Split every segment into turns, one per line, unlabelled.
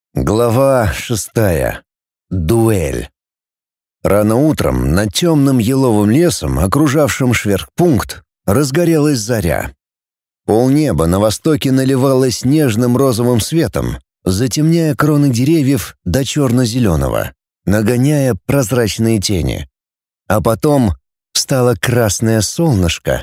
Глава 6. Дуэль. Рано утром над темным еловым лесом, окружавшим шверхпункт, разгорелась заря. Полнеба на востоке наливалось нежным розовым светом, затемняя кроны деревьев до черно-зеленого, нагоняя прозрачные тени. А потом встало красное солнышко.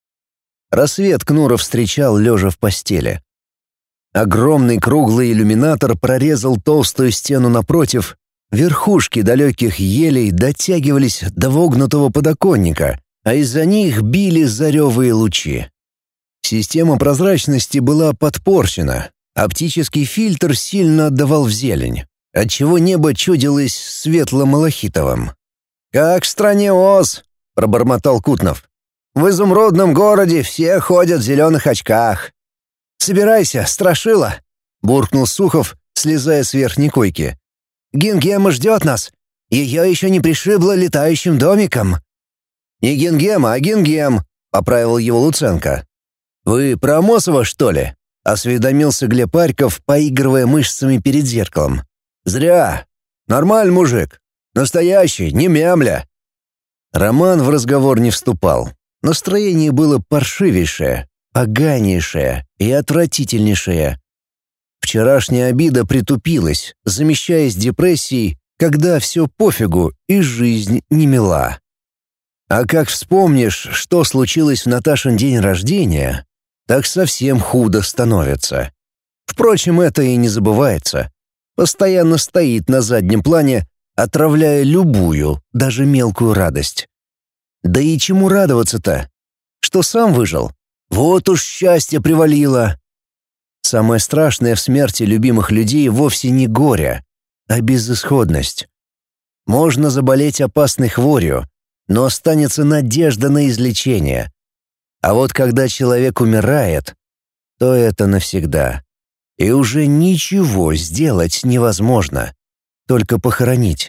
Рассвет Кнуров встречал лежа в постели. Огромный круглый иллюминатор прорезал толстую стену напротив, верхушки далеких елей дотягивались до вогнутого подоконника, а из-за них били заревые лучи. Система прозрачности была подпорчена, оптический фильтр сильно отдавал в зелень, отчего небо чудилось светло-малахитовым. «Как в стране Оз!» — пробормотал Кутнов. «В изумрудном городе все ходят в зеленых очках». «Собирайся, страшила!» — буркнул Сухов, слезая с верхней койки. «Гингема ждет нас. Ее еще не пришибло летающим домиком». «Не Гингема, а Гингем», — поправил его Луценко. «Вы про Амосова, что ли?» — осведомился Глеб Арьков, поигрывая мышцами перед зеркалом. «Зря. Нормальный мужик. Настоящий, не мямля». Роман в разговор не вступал. Настроение было паршивейшее, поганейшее и отвратительнейшее. Вчерашняя обида притупилась, замещаясь депрессией, когда все пофигу и жизнь не мила. А как вспомнишь, что случилось в Наташин день рождения, так совсем худо становится. Впрочем, это и не забывается. Постоянно стоит на заднем плане, отравляя любую, даже мелкую радость. Да и чему радоваться-то? Что сам выжил? Вот уж счастье привалило. Самое страшное в смерти любимых людей вовсе не горе, а безысходность. Можно заболеть опасной хворью, но останется надежда на излечение. А вот когда человек умирает, то это навсегда. И уже ничего сделать невозможно, только похоронить.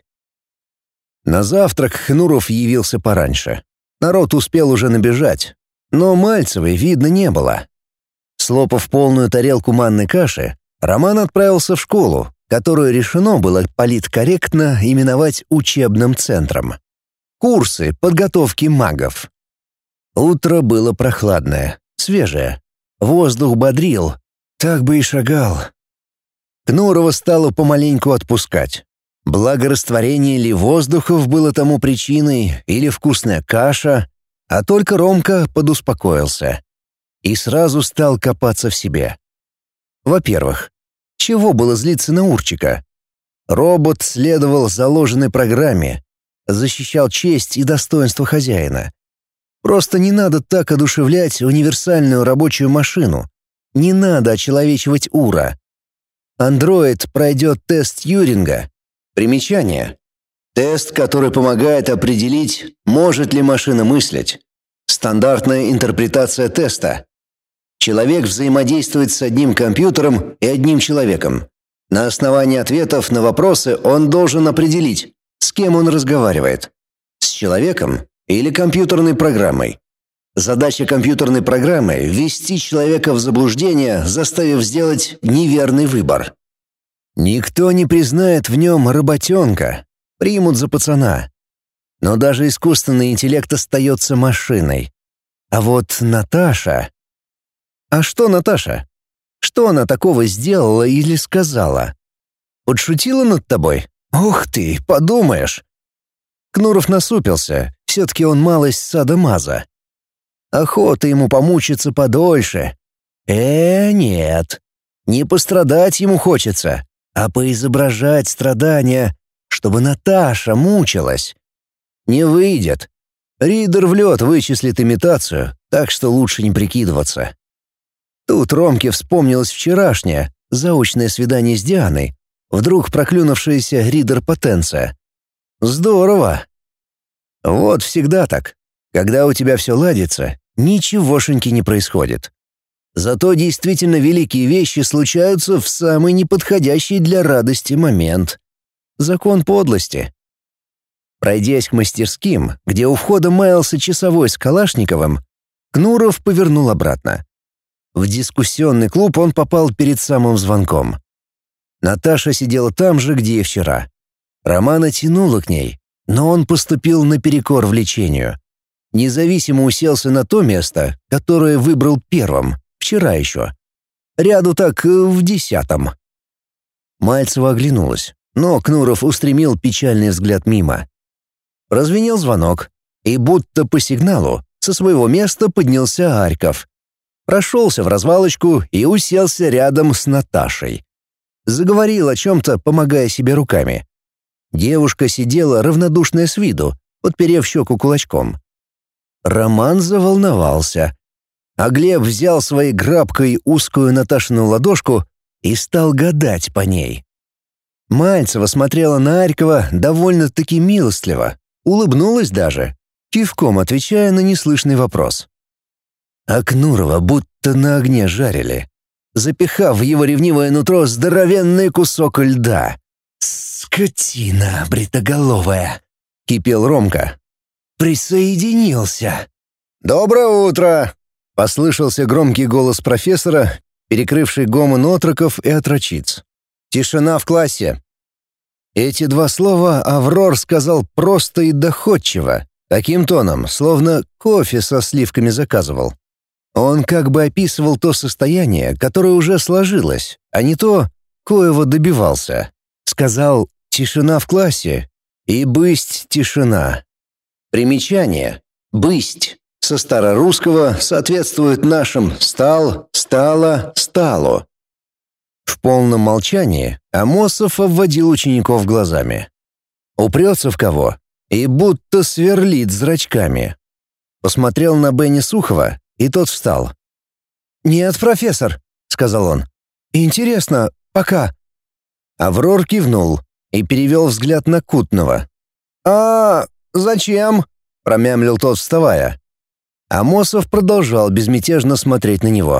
На завтрак Хнуров явился пораньше. Народ успел уже набежать, но Мальцевой видно не было. Слопав полную тарелку манной каши, Роман отправился в школу, которую решено было политкорректно именовать учебным центром. Курсы подготовки магов. Утро было прохладное, свежее. Воздух бодрил, так бы и шагал. Кнурова стало помаленьку отпускать. Благо растворение ли воздухов было тому причиной, или вкусная каша, а только Ромка подуспокоился и сразу стал копаться в себе. Во-первых, чего было злиться на Урчика? Робот следовал заложенной программе, защищал честь и достоинство хозяина. Просто не надо так одушевлять универсальную рабочую машину. Не надо очеловечивать Ура. Андроид пройдет тест Тьюринга. Примечание. Тест, который помогает определить, может ли машина мыслить. Стандартная интерпретация теста. Человек взаимодействует с одним компьютером и одним человеком. На основании ответов на вопросы он должен определить, с кем он разговаривает. С человеком или компьютерной программой. Задача компьютерной программы – ввести человека в заблуждение, заставив сделать неверный выбор. Никто не признает в нем работенка, примут за пацана. Но даже искусственный интеллект остается машиной. А вот Наташа... А что Наташа? Что она такого сделала или сказала? Подшутила над тобой? Ух ты, подумаешь! Кнуров насупился, все-таки он малость садомаза. Охота ему помучиться подольше. Нет, не пострадать ему хочется, а поизображать страдания, чтобы Наташа мучилась. Не выйдет. Ридер в лед вычислит имитацию, так что лучше не прикидываться. Тут Ромке вспомнилось вчерашнее, заочное свидание с Дианой, вдруг проклюнувшаяся ридер-потенция. Здорово. Вот всегда так. Когда у тебя все ладится, ничегошеньки не происходит. Зато действительно великие вещи случаются в самый неподходящий для радости момент. Закон подлости. Пройдясь к мастерским, где у входа маялся часовой с Калашниковым, Кнуров повернул обратно. В дискуссионный клуб он попал перед самым звонком. Наташа сидела там же, где и вчера. Романа тянуло к ней, но он поступил наперекор влечению. Независимо уселся на то место, которое выбрал первым, вчера еще. Ряду так в 10-м. Мальцева оглянулась, но Кнуров устремил печальный взгляд мимо. Прозвенел звонок, и будто по сигналу со своего места поднялся Арьков. Прошелся в развалочку и уселся рядом с Наташей. Заговорил о чем-то, помогая себе руками. Девушка сидела равнодушная с виду, подперев щеку кулачком. Роман заволновался, а Глеб взял своей грабкой узкую Наташину ладошку и стал гадать по ней. Мальцева смотрела на Арькова довольно-таки милостливо, улыбнулась даже, кивком отвечая на неслышный вопрос. А Кнурова будто на огне жарили, запихав в его ревнивое нутро здоровенный кусок льда. «Скотина бритоголовая!» — кипел Ромка. «Присоединился!» «Доброе утро!» — послышался громкий голос профессора, перекрывший гомон отроков и отрочиц. «Тишина в классе!» Эти два слова Аврор сказал просто и доходчиво, таким тоном, словно кофе со сливками заказывал. Он как бы описывал то состояние, которое уже сложилось, а не то, коего добивался. Сказал «тишина в классе» и «бысть тишина». Примечание. «Бысть» со старорусского соответствует нашим «стал», «стало», «стало». В полном молчании Амосов обводил учеников глазами. Упрется в кого и будто сверлит зрачками. Посмотрел на Бенни Сухова, и тот встал. «Нет, профессор», — сказал он. «Интересно, пока». Аврор кивнул и перевел взгляд на Кутного. Зачем?» — промямлил тот, вставая. Амосов продолжал безмятежно смотреть на него.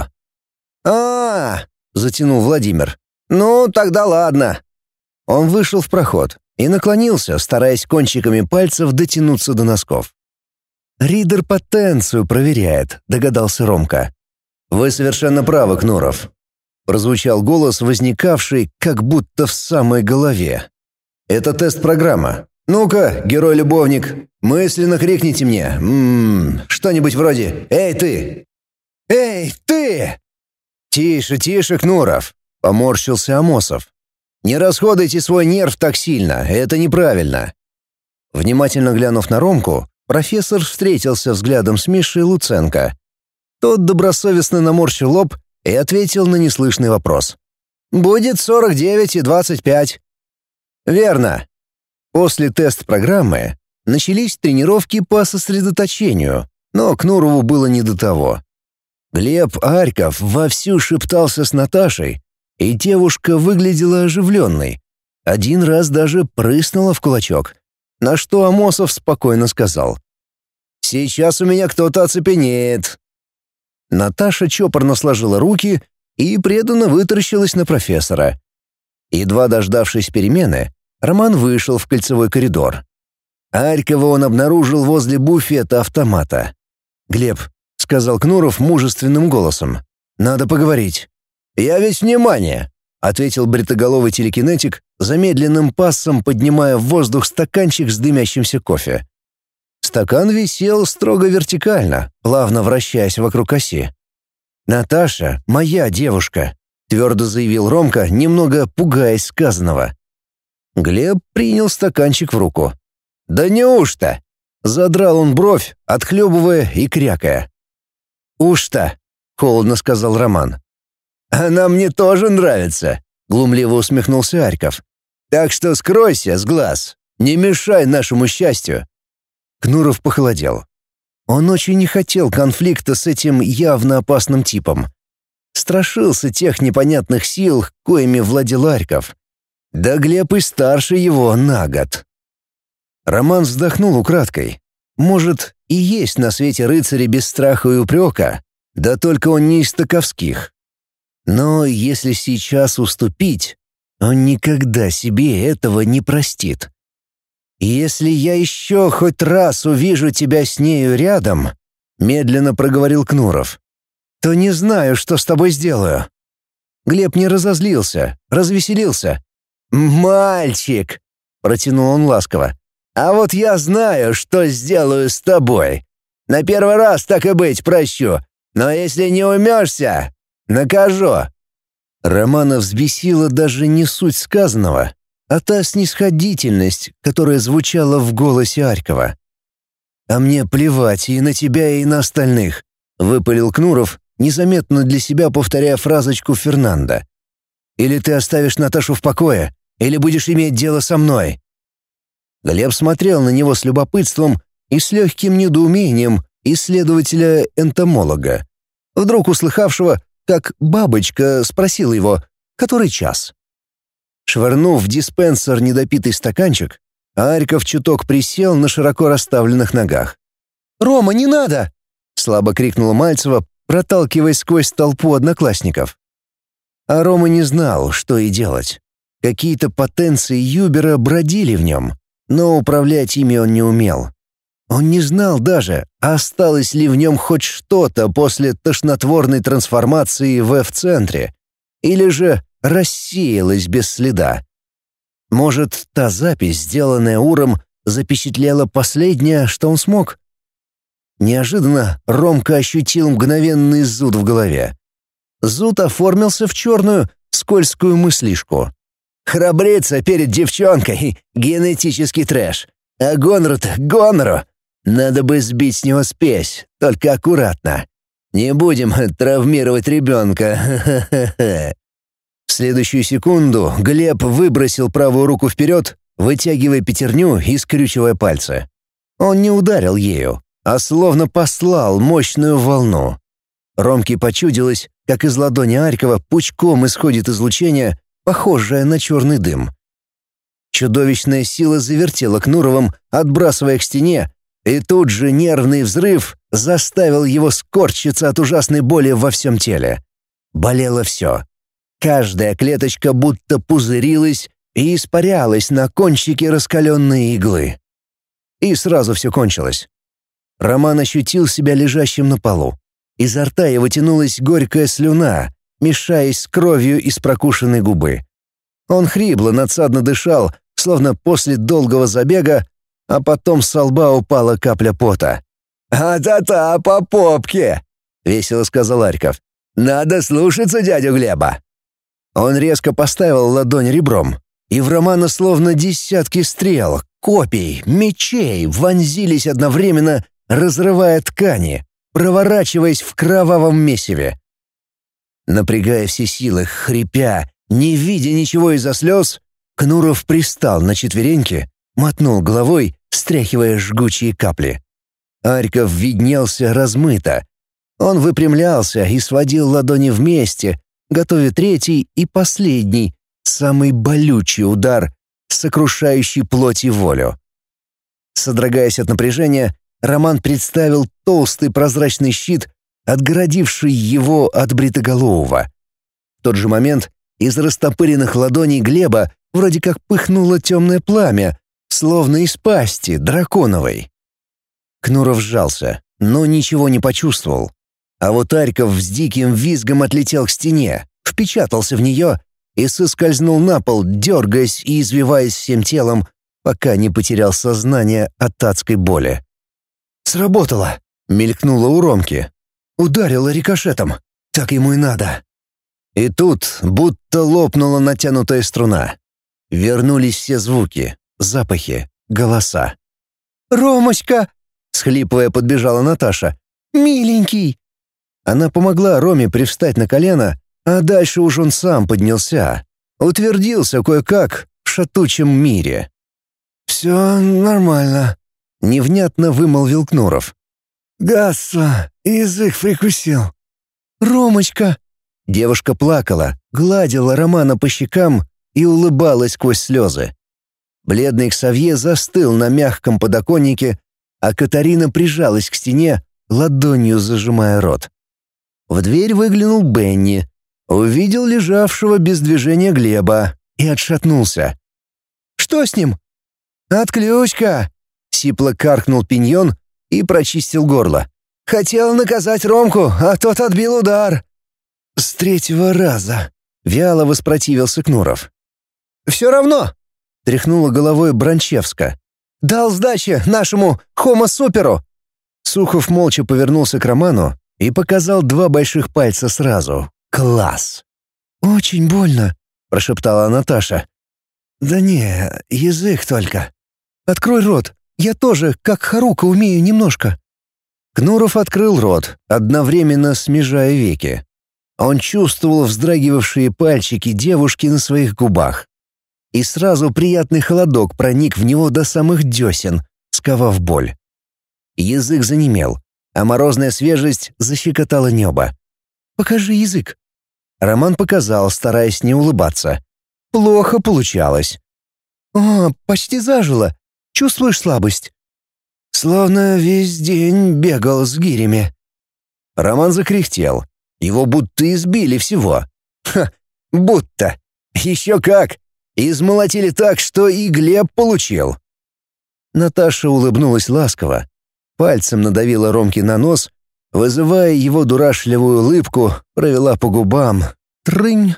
Затянул Владимир. «Ну, тогда ладно». Он вышел в проход и наклонился, стараясь кончиками пальцев дотянуться до носков. «Ридер потенцию проверяет», — догадался Ромка. «Вы совершенно правы, Кнуров», — прозвучал голос, возникавший как будто в самой голове. «Это тест-программа. Ну-ка, герой-любовник, мысленно крикните мне. Что-нибудь вроде «Эй, ты!» «Эй, ты!» «Тише, тише, Кнуров!» — поморщился Амосов. «Не расходуйте свой нерв так сильно, это неправильно». Внимательно глянув на Ромку, профессор встретился взглядом с Мишей Луценко. Тот добросовестно наморщил лоб и ответил на неслышный вопрос. «Будет 49 и 25». «Верно». После тест-программы начались тренировки по сосредоточению, но Кнурову было не до того. Глеб Арьков вовсю шептался с Наташей, и девушка выглядела оживленной. Один раз даже прыснула в кулачок, на что Амосов спокойно сказал: «Сейчас у меня кто-то оцепенеет». Наташа чопорно сложила руки и преданно вытаращилась на профессора. Едва дождавшись перемены, Роман вышел в кольцевой коридор. Арькова он обнаружил возле буфета автомата. «Глеб», — сказал Кнуров мужественным голосом, — «надо поговорить». «Я весь внимание», — ответил бритоголовый телекинетик, замедленным пассом поднимая в воздух стаканчик с дымящимся кофе. Стакан висел строго вертикально, плавно вращаясь вокруг оси. «Наташа — моя девушка», — твердо заявил Ромка, немного пугаясь сказанного. Глеб принял стаканчик в руку. «Да неужто?» — задрал он бровь, отхлебывая и крякая. «Уж-то», — холодно сказал Роман. «Она мне тоже нравится», — глумливо усмехнулся Арьков. «Так что скройся с глаз, не мешай нашему счастью». Кнуров похолодел. Он очень не хотел конфликта с этим явно опасным типом. Страшился тех непонятных сил, коими владел Арьков. Да Глеб и старше его на год. Роман вздохнул украдкой. Может, и есть на свете рыцари без страха и упрека, да только он не из таковских. Но если сейчас уступить, он никогда себе этого не простит. «Если я еще хоть раз увижу тебя с нею рядом», — медленно проговорил Кнуров, — «то не знаю, что с тобой сделаю». Глеб не разозлился, развеселился. «Мальчик!» — протянул он ласково. «А вот я знаю, что сделаю с тобой. На первый раз, так и быть, прощу. Но если не умешься, накажу». Романа взбесила даже не суть сказанного, а та снисходительность, которая звучала в голосе Арькова. «А мне плевать и на тебя, и на остальных», — выпалил Кнуров, незаметно для себя повторяя фразочку Фернандо. «Или ты оставишь Наташу в покое, или будешь иметь дело со мной». Глеб смотрел на него с любопытством и с легким недоумением исследователя-энтомолога, вдруг услыхавшего, как бабочка спросила его, который час. Швырнув в диспенсер недопитый стаканчик, Арьков чуток присел на широко расставленных ногах. «Рома, не надо!» — слабо крикнула Мальцева, проталкиваясь сквозь толпу одноклассников. А Рома не знал, что и делать. Какие-то потенции Юбера бродили в нем, но управлять ими он не умел. Он не знал даже, осталось ли в нем хоть что-то после тошнотворной трансформации в F-центре, или же рассеялось без следа. Может, та запись, сделанная Уром, запечатлела последнее, что он смог? Неожиданно Ромка ощутил мгновенный зуд в голове. Зуд оформился в черную, скользкую мыслишку. «Храбриться перед девчонкой — генетический трэш. А гонору-то гонору. Надо бы сбить с него спесь, только аккуратно. Не будем травмировать ребенка. В следующую секунду Глеб выбросил правую руку вперед, вытягивая пятерню и скрючивая пальцы. Он не ударил ею, а словно послал мощную волну. Ромке почудилось, как из ладони Арькова пучком исходит излучение, похожее на черный дым. Чудовищная сила завертела Кнуровым, отбрасывая к стене, и тут же нервный взрыв заставил его скорчиться от ужасной боли во всем теле. Болело все. Каждая клеточка будто пузырилась и испарялась на кончике раскаленной иглы. И сразу все кончилось. Роман ощутил себя лежащим на полу. Изо рта его тянулась горькая слюна, мешаясь с кровью из прокушенной губы. Он хрипло, надсадно дышал, словно после долгого забега, а потом со лба упала капля пота. «А-та-та, по попке!» — весело сказал Арьков. «Надо слушаться дядю Глеба!» Он резко поставил ладонь ребром, и в Романа словно десятки стрел, копий, мечей вонзились одновременно, разрывая ткани, проворачиваясь в кровавом месиве. Напрягая все силы, хрипя, не видя ничего из-за слез, Кнуров пристал на четвереньки, мотнул головой, стряхивая жгучие капли. Арьков виднелся размыто. Он выпрямлялся и сводил ладони вместе, готовя третий и последний, самый болючий удар, сокрушающий плоть и волю. Содрогаясь от напряжения, Роман представил толстый прозрачный щит, отгородивший его от бритоголового. В тот же момент из растопыренных ладоней Глеба вроде как пыхнуло темное пламя, словно из пасти драконовой. Кнуров сжался, но ничего не почувствовал. А вот Арьков с диким визгом отлетел к стене, впечатался в нее и соскользнул на пол, дергаясь и извиваясь всем телом, пока не потерял сознание от адской боли. «Сработало!» — мелькнуло у Ромки. «Ударило рикошетом. Так ему и надо». И тут будто лопнула натянутая струна. Вернулись все звуки, запахи, голоса. «Ромочка!» — схлипывая подбежала Наташа. «Миленький!» Она помогла Роме привстать на колено, а дальше уж он сам поднялся. Утвердился кое-как в шатучем мире. «Все нормально», — невнятно вымолвил Кнуров. «Гасса, язык прикусил». «Ромочка!» Девушка плакала, гладила Романа по щекам и улыбалась сквозь слезы. Бледный Ксавье застыл на мягком подоконнике, а Катарина прижалась к стене, ладонью зажимая рот. В дверь выглянул Бенни, увидел лежавшего без движения Глеба и отшатнулся. «Что с ним?» «Отключка!» — сипло каркнул Пиньон и прочистил горло. «Хотел наказать Ромку, а тот отбил удар». «С третьего раза», — Вяло воспротивился Кнуров. «Все равно!» — тряхнула головой Бранчевска. «Дал сдачи нашему хомо-суперу!» Сухов молча повернулся к Роману и показал 2 больших пальца сразу. «Класс!» «Очень больно», — прошептала Наташа. «Да не, язык только. Открой рот, я тоже, как Харука, умею немножко». Кнуров открыл рот, одновременно смежая веки. Он чувствовал вздрагивавшие пальчики девушки на своих губах. И сразу приятный холодок проник в него до самых десен, сковав боль. Язык занемел, а морозная свежесть защекотала небо. «Покажи язык». Роман показал, стараясь не улыбаться. Плохо получалось. «О, почти зажило. Чувствуешь слабость?» «Словно весь день бегал с гирями». Роман закряхтел. Его будто избили всего. Ха, будто. Еще как. Измолотили так, что и Глеб получил. Наташа улыбнулась ласково. Пальцем надавила Ромке на нос, вызывая его дурашливую улыбку, провела по губам. Трынь.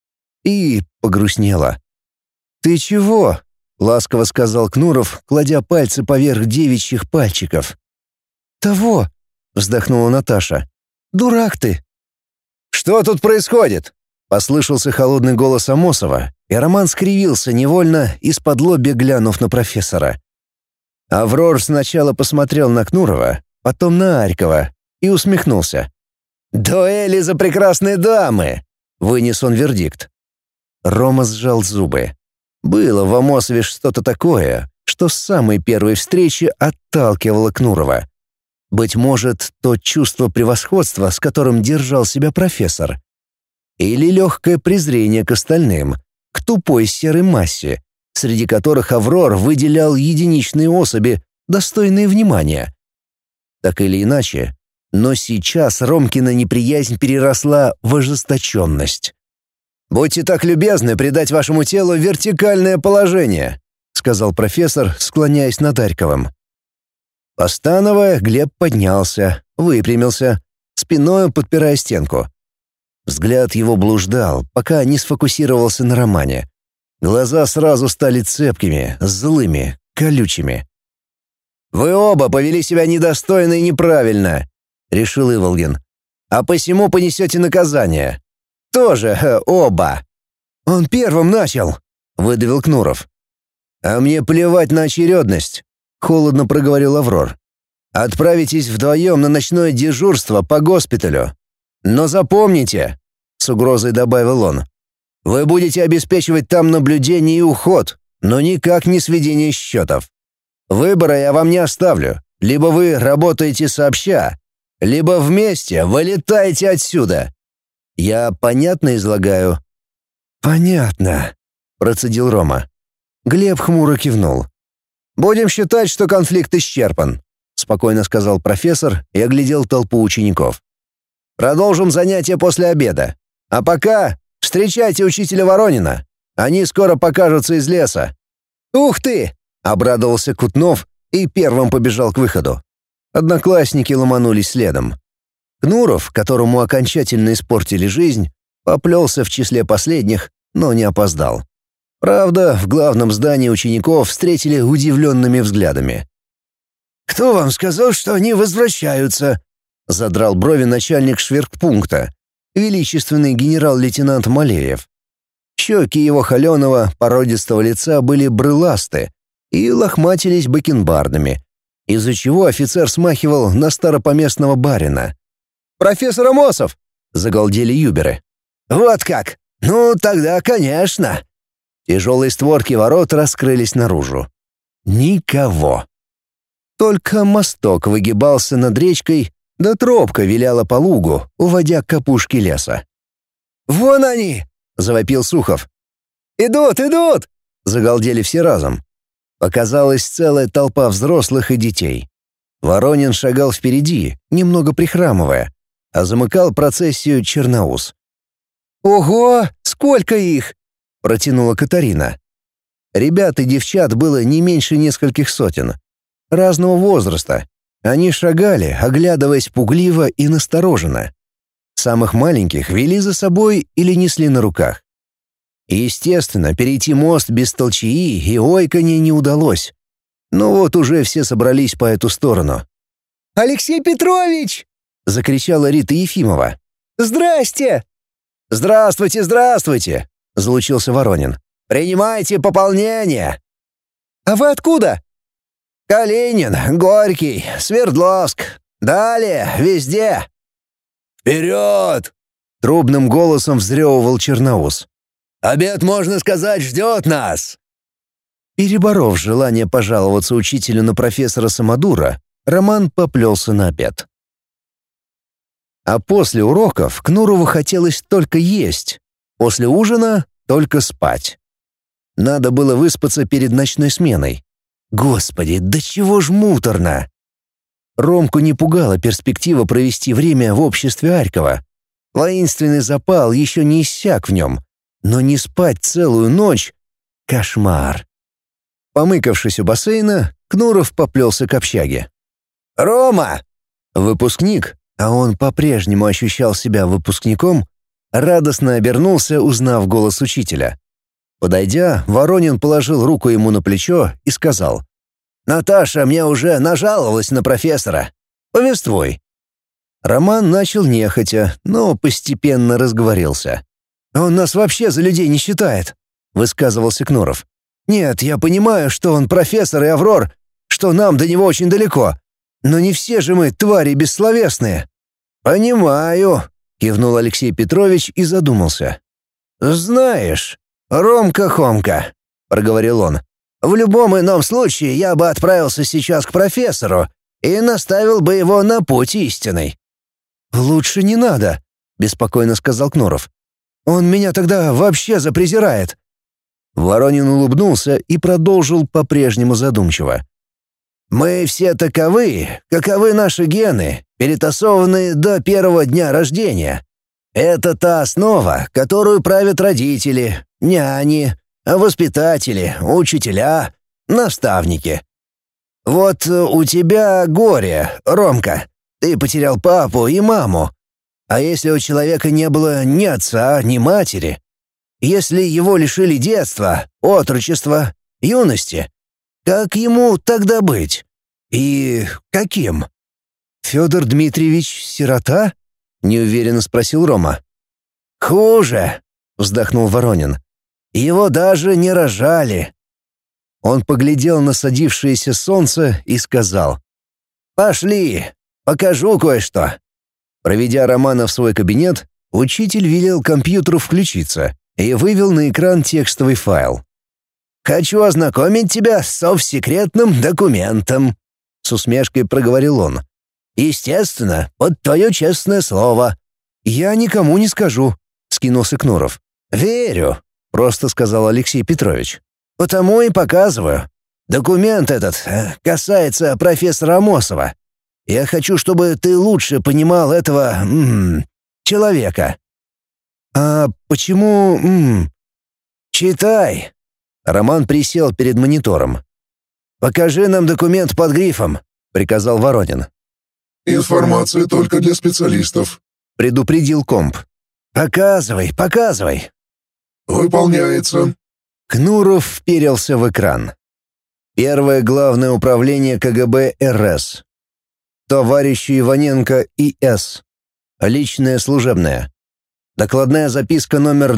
И погрустнела. «Ты чего?» — ласково сказал Кнуров, кладя пальцы поверх девичьих пальчиков. «Того!» — вздохнула Наташа. «Дурак ты!» «Что тут происходит?» — послышался холодный голос Амосова, и Роман скривился невольно, исподлобья глянув на профессора. Аврор сначала посмотрел на Кнурова, потом на Арькова и усмехнулся. «Дуэли за прекрасные дамы!» — вынес он вердикт. Рома сжал зубы. Было в Амосове что-то такое, что с самой первой встречи отталкивало Кнурова. Быть может, то чувство превосходства, с которым держал себя профессор. Или легкое презрение к остальным, к тупой серой массе, среди которых Аврор выделял единичные особи, достойные внимания. Так или иначе, но сейчас Ромкина неприязнь переросла в ожесточенность. «Будьте так любезны придать вашему телу вертикальное положение», — сказал профессор, склоняясь над Арьковым. Постановая, Глеб поднялся, выпрямился, спиною подпирая стенку. Взгляд его блуждал, пока не сфокусировался на Романе. Глаза сразу стали цепкими, злыми, колючими. «Вы оба повели себя недостойно и неправильно», — решил Иволгин. «А посему понесете наказание. Тоже оба». «Он первым начал», — выдавил Кнуров. «А мне плевать на очередность», — холодно проговорил Аврор. «Отправитесь вдвоем на ночное дежурство по госпиталю. Но запомните», — с угрозой добавил он, «вы будете обеспечивать там наблюдение и уход, но никак не сведение счетов. Выбора я вам не оставлю. Либо вы работаете сообща, либо вместе вылетаете отсюда. Я понятно излагаю?» «Понятно», — процедил Рома. Глеб хмуро кивнул. «Будем считать, что конфликт исчерпан», — спокойно сказал профессор и оглядел толпу учеников. «Продолжим занятия после обеда. А пока встречайте учителя Воронина. Они скоро покажутся из леса». «Ух ты!» — обрадовался Кутнов и первым побежал к выходу. Одноклассники ломанулись следом. Кнуров, которому окончательно испортили жизнь, поплелся в числе последних, но не опоздал. Правда, в главном здании учеников встретили удивленными взглядами. «Кто вам сказал, что они возвращаются?» — задрал брови начальник шверкпункта, величественный генерал-лейтенант Малеев. Щеки его холеного, породистого лица были брыласты и лохматились бакенбардами, из-за чего офицер смахивал на старопоместного барина. «Профессор Амосов!» — загалдели юберы. «Вот как! Ну, тогда, конечно!» Тяжелые створки ворот раскрылись наружу. Никого. Только мосток выгибался над речкой, да тропка виляла по лугу, уводя к опушке леса. «Вон они!» — завопил Сухов. «Идут, идут!» — загалдели все разом. Показалась целая толпа взрослых и детей. Воронин шагал впереди, немного прихрамывая, а замыкал процессию Черноус. «Ого, сколько их!» — протянула Катарина. Ребят и девчат было не меньше нескольких сотен. Разного возраста. Они шагали, оглядываясь пугливо и настороженно. Самых маленьких вели за собой или несли на руках. Естественно, перейти мост без толчаи и ойканья не удалось. Но вот уже все собрались по эту сторону.
«Алексей Петрович!» —
закричала Рита Ефимова.
«Здрасте!»
«Здравствуйте, здравствуйте!» — залучился Воронин. «Принимайте пополнение!»
«А вы откуда?»
«Калинин, Горький, Свердловск. Далее, везде!» «Вперед!» — трубным голосом взрёвывал Черноус. «Обед, можно сказать, ждет нас!» Переборов желание пожаловаться учителю на профессора Самодура, Роман поплелся на обед. А после уроков Кнурову хотелось только есть, после ужина — только спать. Надо было выспаться перед ночной сменой. Господи, да чего ж муторно! Ромку не пугала перспектива провести время в обществе Арькова. Воинственный запал еще не иссяк в нем, но не спать целую ночь — кошмар. Помыкавшись у бассейна, Кнуров поплелся к общаге. «Рома!» Выпускник, а он по-прежнему ощущал себя выпускником, радостно обернулся, узнав голос учителя. Подойдя, Воронин положил руку ему на плечо и сказал: «Наташа мне уже нажаловалась на профессора. Повествуй». Роман начал нехотя, но постепенно разговорился. «Он нас вообще за людей не считает», — высказывался Кнуров. «Нет, я понимаю, что он профессор и Аврор, что нам до него очень далеко. Но не все же мы твари бессловесные». «Понимаю», — кивнул Алексей Петрович и задумался. «Знаешь, Ромка-Хомка», — проговорил он, — «в любом ином случае я бы отправился сейчас к профессору и наставил бы его на путь истинный». «Лучше не надо», — беспокойно сказал Кнуров. «Он меня тогда вообще запрезирает». Воронин улыбнулся и продолжил по-прежнему задумчиво. «Мы все таковы, каковы наши гены, перетасованные до первого дня рождения. Это та основа, которую правят родители, няни, воспитатели, учителя, наставники. Вот у тебя горе, Ромка. Ты потерял папу и маму. А если у человека не было ни отца, ни матери? Если его лишили детства, отрочества, юности, как ему тогда быть? И каким? Федор Дмитриевич сирота? Неуверенно спросил Рома. Хуже, вздохнул Воронин. Его даже не рожали. Он поглядел на садившееся солнце и сказал: «Пошли, покажу кое-что». Проведя Романа в свой кабинет, учитель велел компьютеру включиться и вывел на экран текстовый файл. «Хочу ознакомить тебя с совсекретным документом», — с усмешкой проговорил он. «Естественно, под твое честное слово». «Я никому не скажу», — скинулся Кнуров. «Верю», — просто сказал Алексей Петрович. «Потому и показываю. Документ этот касается профессора Амосова. Я хочу, чтобы ты лучше понимал этого человека». «А почему...» «Читай». Роман присел перед монитором. «Покажи нам документ под грифом», — приказал Воронин.
«Информация только для специалистов»,
— предупредил комп. «Показывай, показывай».
«Выполняется».
Кнуров вперился в экран. Первое главное управление КГБ РС. Товарищу Иваненко И.С. Личное служебное. Докладная записка номер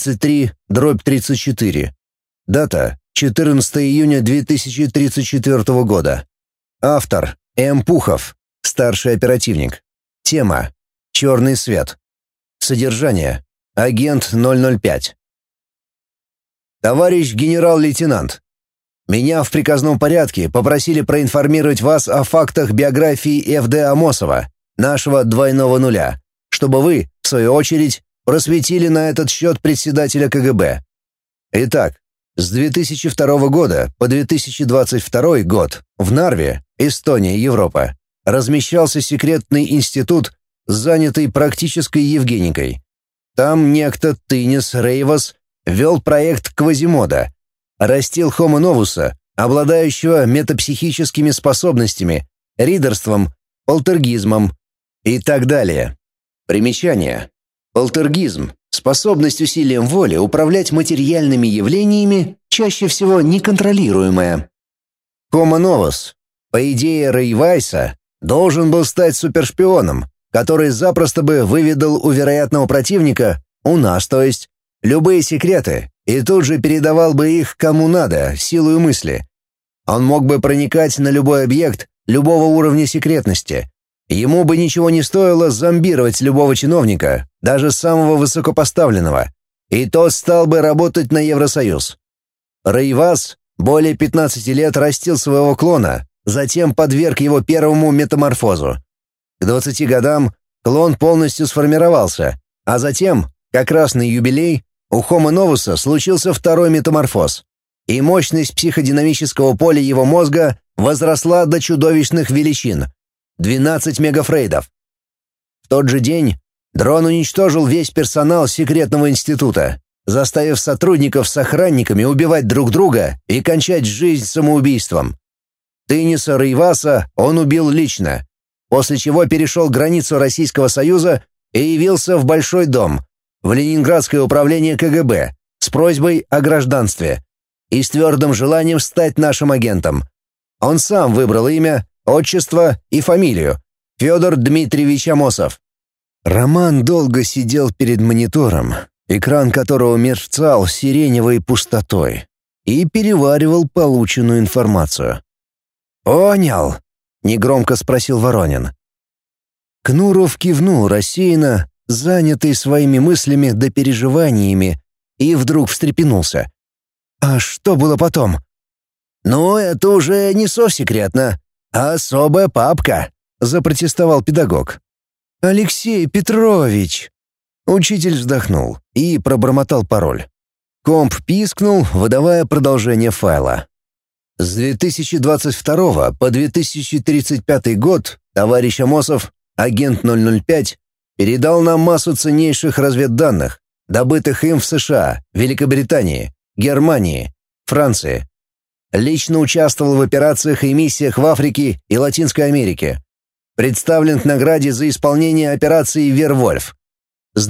033/34. Дата 14 июня 2034 года. Автор М. Пухов, старший оперативник. Тема «Черный свет». Содержание агент 005. Товарищ генерал-лейтенант, меня в приказном порядке попросили проинформировать вас о фактах биографии Ф.Д. Амосова, нашего двойного нуля, чтобы вы, в свою очередь, просветили на этот счет председателя КГБ. Итак, с 2002 года по 2022 год в Нарве, Эстония, Европа, размещался секретный институт, занятый практической евгеникой. Там некто Тынис Рейвас вел проект Квазимода, растил Homo novus, обладающего метапсихическими способностями, ридерством, полтергизмом и так далее. Примечание. Полтергизм Способность усилием воли управлять материальными явлениями, чаще всего неконтролируемая. Homo novus, по идее Рейвайса, должен был стать супершпионом, который запросто бы выведал у вероятного противника, у нас то есть, любые секреты, и тут же передавал бы их кому надо, силой мысли. Он мог бы проникать на любой объект, любого уровня секретности. Ему бы ничего не стоило зомбировать любого чиновника, даже самого высокопоставленного, и тот стал бы работать на Евросоюз. Рейвас более 15 лет растил своего клона, затем подверг его первому метаморфозу. К 20 годам клон полностью сформировался, а затем, как раз на юбилей, у Homo novus случился второй метаморфоз, и мощность психодинамического поля его мозга возросла до чудовищных величин — 12 мегафрейдов. В тот же день дрон уничтожил весь персонал секретного института, заставив сотрудников с охранниками убивать друг друга и кончать жизнь самоубийством. Тыниса Рейваса он убил лично, после чего перешел границу Российского Союза и явился в Большой дом, в Ленинградское управление КГБ, с просьбой о гражданстве и с твердым желанием стать нашим агентом. Он сам выбрал имя, отчество и фамилию — Федор Дмитриевич Амосов. Роман долго сидел перед монитором, экран которого мерцал сиреневой пустотой, и переваривал полученную информацию. «Понял?» — негромко спросил Воронин. Кнуров кивнул рассеянно, занятый своими мыслями да переживаниями, и вдруг встрепенулся. «А что было потом?» «Ну, это уже не совсекретно. «Особая папка», — запротестовал педагог. «Алексей Петрович!» Учитель вздохнул и пробормотал пароль. Комп пискнул, выдавая продолжение файла. С 2022 по 2035 год товарищ Амосов, агент 005, передал нам массу ценнейших разведданных, добытых им в США, Великобритании, Германии, Франции. Лично участвовал в операциях и миссиях в Африке и Латинской Америке. Представлен к награде за исполнение операции «Вервольф». С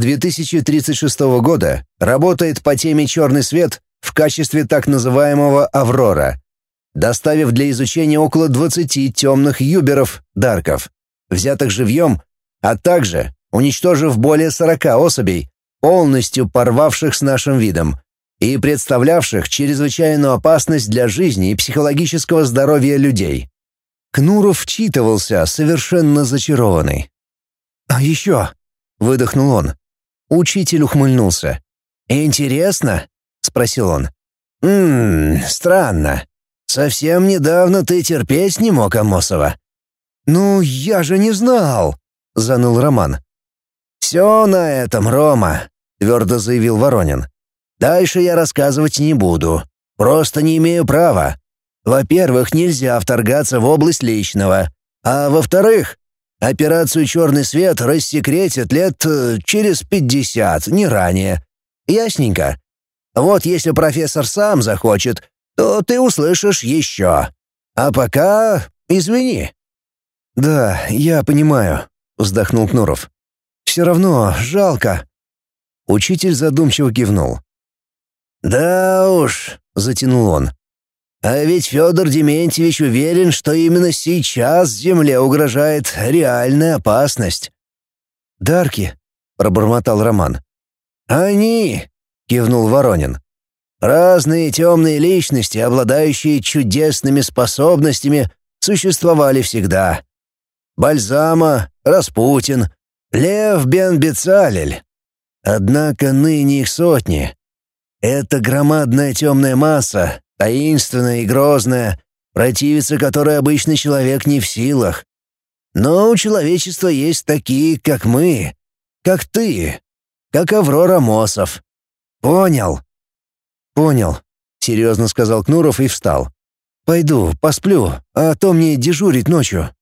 2036 года работает по теме «Черный свет» в качестве так называемого «Аврора», доставив для изучения около 20 темных юберов, дарков, взятых живьем, а также уничтожив более 40 особей, полностью порвавших с нашим видом, и представлявших чрезвычайную опасность для жизни и психологического здоровья людей. Кнуров вчитывался, совершенно зачарованный. «А еще?» — выдохнул он. Учитель ухмыльнулся. «Интересно?» — спросил он. Странно. Совсем недавно ты терпеть не мог Амосова». «Ну, я же не знал!» — заныл Роман. «Все на этом, Рома», — твердо заявил Воронин. «Дальше я рассказывать не буду. Просто не имею права. Во-первых, нельзя вторгаться в область личного. А во-вторых, операцию «Черный свет» рассекретят лет через 50, не ранее. Ясненько? Вот если профессор сам захочет, то ты услышишь еще. А пока извини». «Да, я понимаю», — вздохнул Кнуров. «Все равно жалко». Учитель задумчиво кивнул. «Да уж», — затянул он. «А ведь Федор Дементьевич уверен, что именно сейчас Земле угрожает реальная опасность». «Дарки», — пробормотал Роман. «Они», — кивнул Воронин. «Разные темные личности, обладающие чудесными способностями, существовали всегда. Бальзама, Распутин, Лев Бен-Бецалель. Однако ныне их сотни. Это громадная темная масса, таинственная и грозная, противиться которой обычный человек не в силах. Но у человечества есть такие, как мы, как ты, как Аврора Амосов. Понял?» «Понял», — серьезно сказал Кнуров и встал. «Пойду, посплю, а то мне дежурить ночью».